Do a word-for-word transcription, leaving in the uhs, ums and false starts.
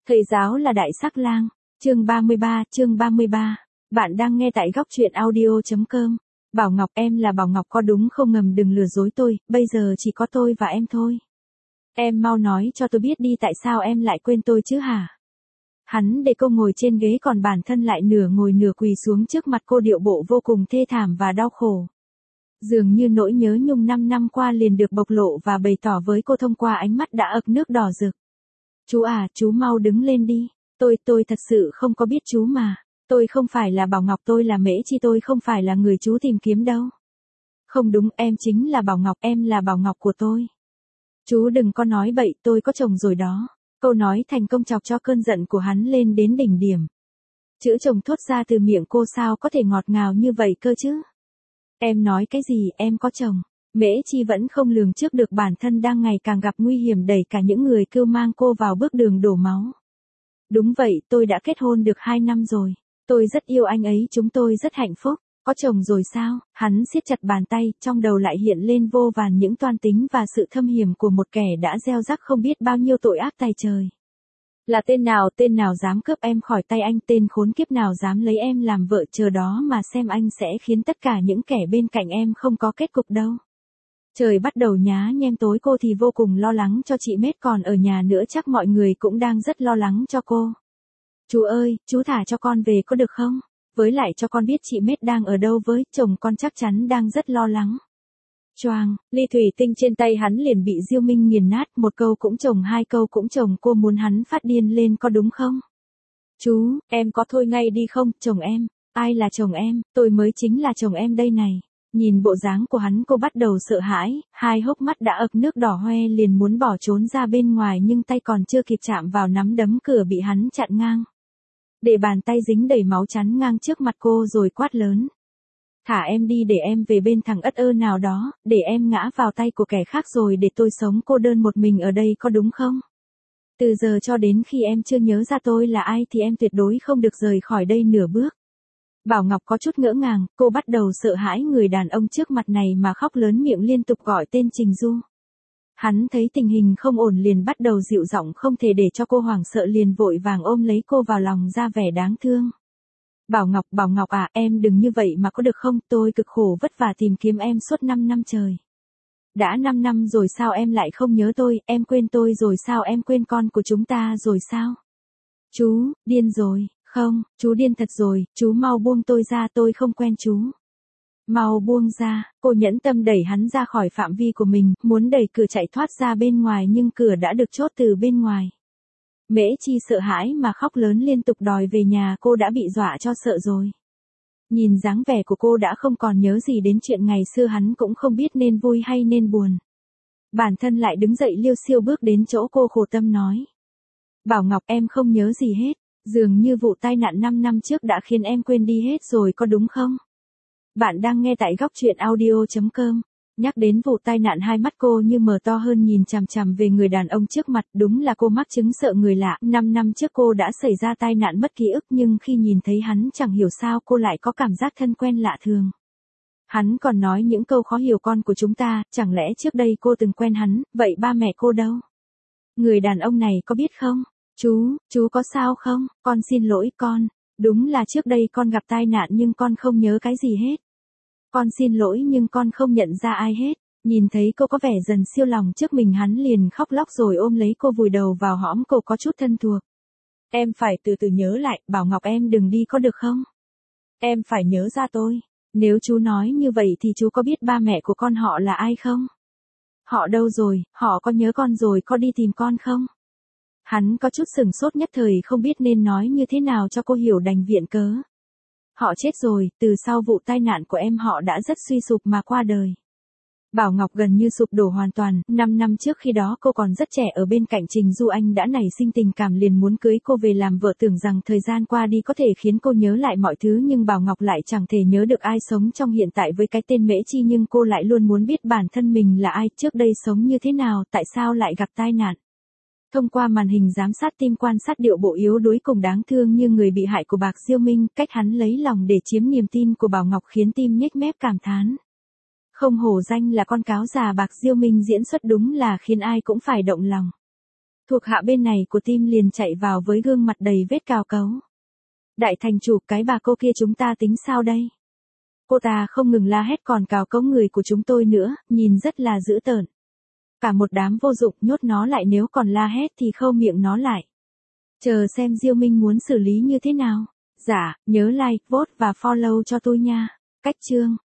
Thầy giáo là đại sắc lang, chương ba mươi ba, chương ba mươi ba. Bạn đang nghe tại góc truyện audio.com. Bảo Ngọc, em là Bảo Ngọc có đúng không, ngầm đừng lừa dối tôi, bây giờ chỉ có tôi và em thôi. Em mau nói cho tôi biết đi, tại sao em lại quên tôi chứ hả? Hắn để cô ngồi trên ghế còn bản thân lại nửa ngồi nửa quỳ xuống trước mặt cô, điệu bộ vô cùng thê thảm và đau khổ. Dường như nỗi nhớ nhung năm năm qua liền được bộc lộ và bày tỏ với cô thông qua ánh mắt đã ực nước đỏ rực. Chú à, chú mau đứng lên đi. Tôi, tôi thật sự không có biết chú mà. Tôi không phải là Bảo Ngọc, tôi là Mễ Chi, tôi không phải là người chú tìm kiếm đâu. Không đúng, em chính là Bảo Ngọc, em là Bảo Ngọc của tôi. Chú đừng có nói bậy, tôi có chồng rồi đó. Câu nói thành công chọc cho cơn giận của hắn lên đến đỉnh điểm. Chữ chồng thốt ra từ miệng cô sao có thể ngọt ngào như vậy cơ chứ? Em nói cái gì, em có chồng? Mễ Chi vẫn không lường trước được bản thân đang ngày càng gặp nguy hiểm, đẩy cả những người cưu mang cô vào bước đường đổ máu. Đúng vậy, tôi đã kết hôn được hai năm rồi. Tôi rất yêu anh ấy, chúng tôi rất hạnh phúc. Có chồng rồi sao? Hắn siết chặt bàn tay, trong đầu lại hiện lên vô vàn những toan tính và sự thâm hiểm của một kẻ đã gieo rắc không biết bao nhiêu tội ác tày trời. Là tên nào, tên nào dám cướp em khỏi tay anh, tên khốn kiếp nào dám lấy em làm vợ, chờ đó mà xem anh sẽ khiến tất cả những kẻ bên cạnh em không có kết cục đâu. Trời bắt đầu nhá nhem tối, cô thì vô cùng lo lắng cho chị Mết, còn ở nhà nữa chắc mọi người cũng đang rất lo lắng cho cô. Chú ơi, chú thả cho con về có được không? Với lại cho con biết chị Mết đang ở đâu với, chồng con chắc chắn đang rất lo lắng. Choang, ly thủy tinh trên tay hắn liền bị Diêu Minh nghiền nát, một câu cũng chồng, hai câu cũng chồng, cô muốn hắn phát điên lên có đúng không? Chú, em có thôi ngay đi không, chồng em, ai là chồng em, tôi mới chính là chồng em đây này. Nhìn bộ dáng của hắn cô bắt đầu sợ hãi, hai hốc mắt đã ực nước đỏ hoe liền muốn bỏ trốn ra bên ngoài, nhưng tay còn chưa kịp chạm vào nắm đấm cửa bị hắn chặn ngang. Để bàn tay dính đầy máu chắn ngang trước mặt cô rồi quát lớn. Thả em đi, để em về bên thằng ất ơ nào đó, để em ngã vào tay của kẻ khác rồi để tôi sống cô đơn một mình ở đây có đúng không? Từ giờ cho đến khi em chưa nhớ ra tôi là ai thì em tuyệt đối không được rời khỏi đây nửa bước. Bảo Ngọc có chút ngỡ ngàng, cô bắt đầu sợ hãi người đàn ông trước mặt này mà khóc lớn miệng liên tục gọi tên Trình Du. Hắn thấy tình hình không ổn liền bắt đầu dịu giọng, không thể để cho cô hoảng sợ liền vội vàng ôm lấy cô vào lòng ra vẻ đáng thương. Bảo Ngọc, Bảo Ngọc à, em đừng như vậy mà có được không, tôi cực khổ vất vả tìm kiếm em suốt năm năm trời. Đã năm năm rồi sao em lại không nhớ tôi, em quên tôi rồi sao, em quên con của chúng ta rồi sao? Chú, điên rồi. Không, chú điên thật rồi, chú mau buông tôi ra, tôi không quen chú. Mau buông ra, cô nhẫn tâm đẩy hắn ra khỏi phạm vi của mình, muốn đẩy cửa chạy thoát ra bên ngoài nhưng cửa đã được chốt từ bên ngoài. Mễ Chi sợ hãi mà khóc lớn liên tục đòi về nhà, cô đã bị dọa cho sợ rồi. Nhìn dáng vẻ của cô đã không còn nhớ gì đến chuyện ngày xưa, hắn cũng không biết nên vui hay nên buồn. Bản thân lại đứng dậy liêu xiêu bước đến chỗ cô, khổ tâm nói. Bảo Ngọc, em không nhớ gì hết. Dường như vụ tai nạn năm năm trước đã khiến em quên đi hết rồi có đúng không? Bạn đang nghe tại góc truyện audio.com. Nhắc đến vụ tai nạn, hai mắt cô như mở to hơn nhìn chằm chằm về người đàn ông trước mặt, đúng là cô mắc chứng sợ người lạ. Năm năm trước cô đã xảy ra tai nạn mất ký ức, nhưng khi nhìn thấy hắn chẳng hiểu sao cô lại có cảm giác thân quen lạ thường. Hắn còn nói những câu khó hiểu, con của chúng ta, chẳng lẽ trước đây cô từng quen hắn, vậy ba mẹ cô đâu? Người đàn ông này có biết không? Chú, chú có sao không? Con xin lỗi con. Đúng là trước đây con gặp tai nạn nhưng con không nhớ cái gì hết. Con xin lỗi nhưng con không nhận ra ai hết. Nhìn thấy cô có vẻ dần siêu lòng trước mình, hắn liền khóc lóc rồi ôm lấy cô vùi đầu vào hõm cô có chút thân thuộc. Em phải từ từ nhớ lại, Bảo Ngọc em đừng đi có được không? Em phải nhớ ra tôi. Nếu chú nói như vậy thì chú có biết ba mẹ của con họ là ai không? Họ đâu rồi, họ có nhớ con rồi có đi tìm con không? Hắn có chút sừng sốt, nhất thời không biết nên nói như thế nào cho cô hiểu, đành viện cớ. Họ chết rồi, từ sau vụ tai nạn của em họ đã rất suy sụp mà qua đời. Bảo Ngọc gần như sụp đổ hoàn toàn, năm năm trước khi đó cô còn rất trẻ, ở bên cạnh Trình Du anh đã nảy sinh tình cảm liền muốn cưới cô về làm vợ, tưởng rằng thời gian qua đi có thể khiến cô nhớ lại mọi thứ, nhưng Bảo Ngọc lại chẳng thể nhớ được ai sống trong hiện tại với cái tên Mễ Chi, nhưng cô lại luôn muốn biết bản thân mình là ai, trước đây sống như thế nào, tại sao lại gặp tai nạn. Thông qua màn hình giám sát tim quan sát điệu bộ yếu đuối cùng đáng thương như người bị hại của Bạc Diêu Minh, cách hắn lấy lòng để chiếm niềm tin của Bảo Ngọc khiến tim nhếch mép cảm thán. Không hổ danh là con cáo già, Bạc Diêu Minh diễn xuất đúng là khiến ai cũng phải động lòng. Thuộc hạ bên này của team liền chạy vào với gương mặt đầy vết cào cấu. Đại thành chủ, cái bà cô kia chúng ta tính sao đây? Cô ta không ngừng la hét còn cào cấu người của chúng tôi nữa, nhìn rất là dữ tợn. Cả một đám vô dụng, nhốt nó lại, nếu còn la hét thì khâu miệng nó lại. Chờ xem Diêu Minh muốn xử lý như thế nào. Dạ, nhớ like, vote và follow cho tôi nha. Cách chương